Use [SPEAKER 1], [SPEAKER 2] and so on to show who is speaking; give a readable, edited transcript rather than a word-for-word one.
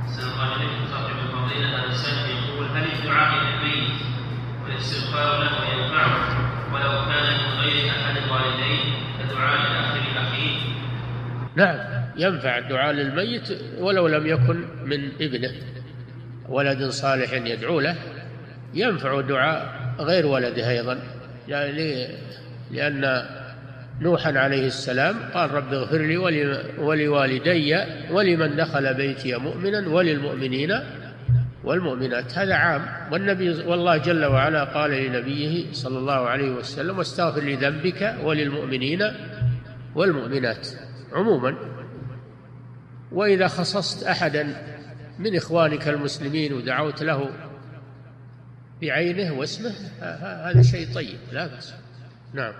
[SPEAKER 1] سبق عليكم صاحب الفضيلة هذا السائل يقول: هل الدعاء للميت والاستغفار له ينفعه ولو كان من غير أحد الوالدين كدعاء الأخ لأخيه؟
[SPEAKER 2] نعم، ينفع الدعاء للميت ولو لم يكن من ابنه، ولد صالح يدعو له ينفع دعاء غير ولده أيضا، يعني لأن نوحا عليه السلام قال: رب اغفر لي ولوالدي ولمن دخل بيتي مؤمنا وللمؤمنين والمؤمنات. هذا عام، والله جل وعلا قال لنبيه صلى الله عليه وسلم: واستغفر لذنبك وللمؤمنين والمؤمنات عموما. وإذا خصصت أحدا من إخوانك المسلمين ودعوت له بعينه واسمه هذا شيء طيب لا بأس. نعم.